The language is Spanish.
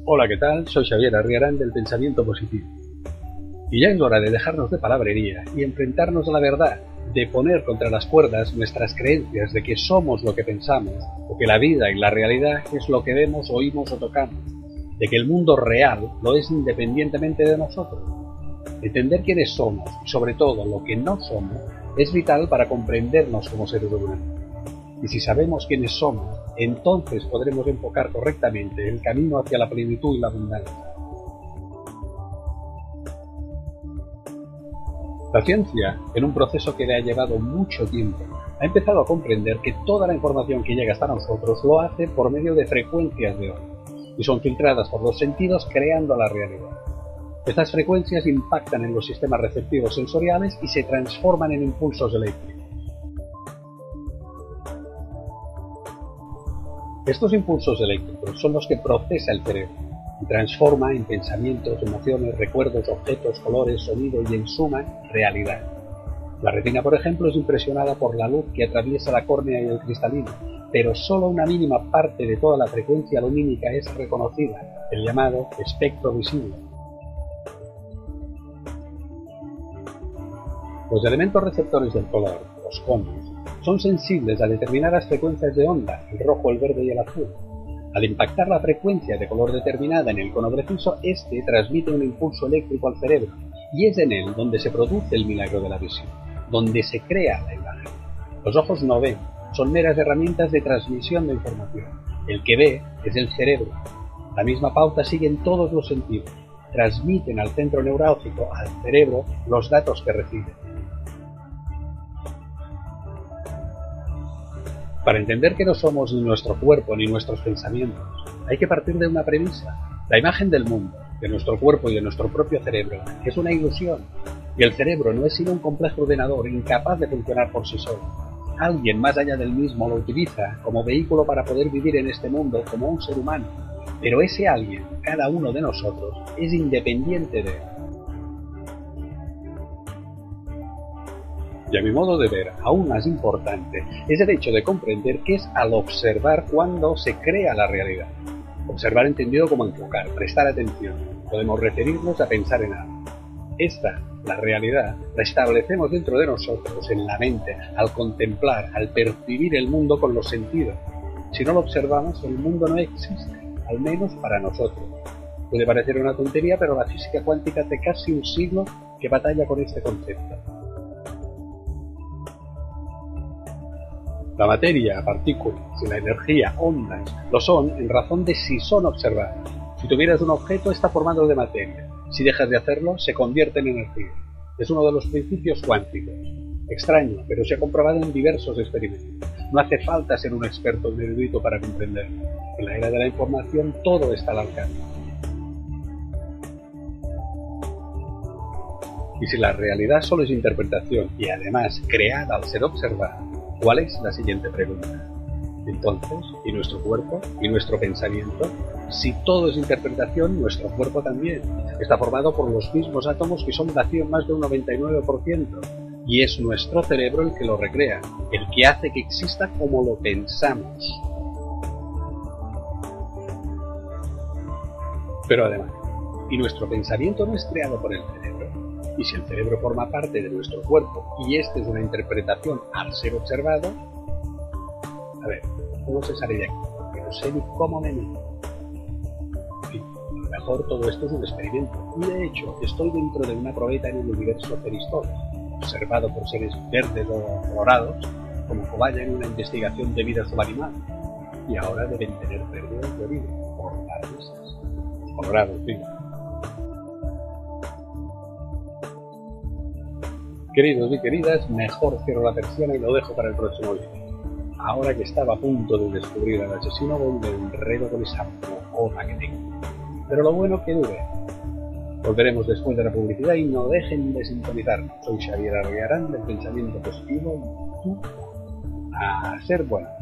Hola, ¿qué tal? Soy Xavier Arriarán del Pensamiento Positivo. Y ya es hora de dejarnos de palabrería y enfrentarnos a la verdad, de poner contra las cuerdas nuestras creencias de que somos lo que pensamos, o que la vida y la realidad es lo que vemos, oímos o tocamos, de que el mundo real lo es independientemente de nosotros. Entender quiénes somos y sobre todo lo que no somos es vital para comprendernos como seres humanos. Y si sabemos quiénes somos, entonces podremos enfocar correctamente el camino hacia la plenitud y la abundancia. La ciencia, en un proceso que le ha llevado mucho tiempo, ha empezado a comprender que toda la información que llega hasta nosotros lo hace por medio de frecuencias de onda, y son filtradas por los sentidos creando la realidad. Estas frecuencias impactan en los sistemas receptivos sensoriales y se transforman en impulsos eléctricos. Estos impulsos eléctricos son los que procesa el cerebro y transforma en pensamientos, emociones, recuerdos, objetos, colores, sonido y, en suma, realidad. La retina, por ejemplo, es impresionada por la luz que atraviesa la córnea y el cristalino, pero solo una mínima parte de toda la frecuencia lumínica es reconocida, el llamado espectro visible. Los elementos receptores del color, los conos, son sensibles a determinadas frecuencias de onda, el rojo, el verde y el azul. Al impactar la frecuencia de color determinada en el cono preciso, este transmite un impulso eléctrico al cerebro, y es en él donde se produce el milagro de la visión, donde se crea la imagen. Los ojos no ven, son meras herramientas de transmisión de información. El que ve es el cerebro. La misma pauta sigue en todos los sentidos. Transmiten al centro neurálgico, al cerebro, los datos que reciben. Para entender que no somos ni nuestro cuerpo ni nuestros pensamientos, hay que partir de una premisa. La imagen del mundo, de nuestro cuerpo y de nuestro propio cerebro, es una ilusión, y el cerebro no es sino un complejo ordenador incapaz de funcionar por sí solo. Alguien más allá del mismo lo utiliza como vehículo para poder vivir en este mundo como un ser humano, pero ese alguien, cada uno de nosotros, es independiente de él. Y a mi modo de ver, aún más importante, es el hecho de comprender qué es al observar cuando se crea la realidad. Observar entendido como enfocar, prestar atención. Podemos referirnos a pensar en algo. Esta, la realidad, la establecemos dentro de nosotros, en la mente, al contemplar, al percibir el mundo con los sentidos. Si no lo observamos, el mundo no existe, al menos para nosotros. Puede parecer una tontería, pero la física cuántica hace casi un siglo que batalla con este concepto. La materia, partículas y la energía, ondas, lo son en razón de si son observadas. Si tuvieras un objeto, está formado de materia. Si dejas de hacerlo, se convierte en energía. Es uno de los principios cuánticos. Extraño, pero se ha comprobado en diversos experimentos. No hace falta ser un experto o un erudito para comprenderlo. En la era de la información, todo está al alcance. Y si la realidad solo es interpretación y además creada al ser observada, ¿cuál es la siguiente pregunta? Entonces, ¿y nuestro cuerpo? ¿Y nuestro pensamiento? Si todo es interpretación, nuestro cuerpo también. Está formado por los mismos átomos que son vacío en más de un 99%. Y es nuestro cerebro el que lo recrea, el que hace que exista como lo pensamos. Pero además, ¿y nuestro pensamiento no es creado por el cerebro? Y si el cerebro forma parte de nuestro cuerpo y este es una interpretación al ser observado, a ver, ¿cómo se sale de aquí? Porque no sé ni cómo me meto. En fin, a lo mejor todo esto es un experimento. Y de hecho, estoy dentro de una probeta en el universo Peristor, observado por seres verdes o colorados, como cobaya en una investigación de vida subanimal. Y ahora deben tener pérdidas de vida por las risas. Colorados, digo. Queridos y queridas, mejor cierro la persiana y lo dejo para el próximo vídeo. Ahora que estaba a punto de descubrir al asesino, me enredo con esa mojona que tengo. Pero lo bueno que dure. Volveremos después de la publicidad y no dejen de sintonizarnos. Soy Xavier Arriarán del Pensamiento Positivo y tú a ser bueno.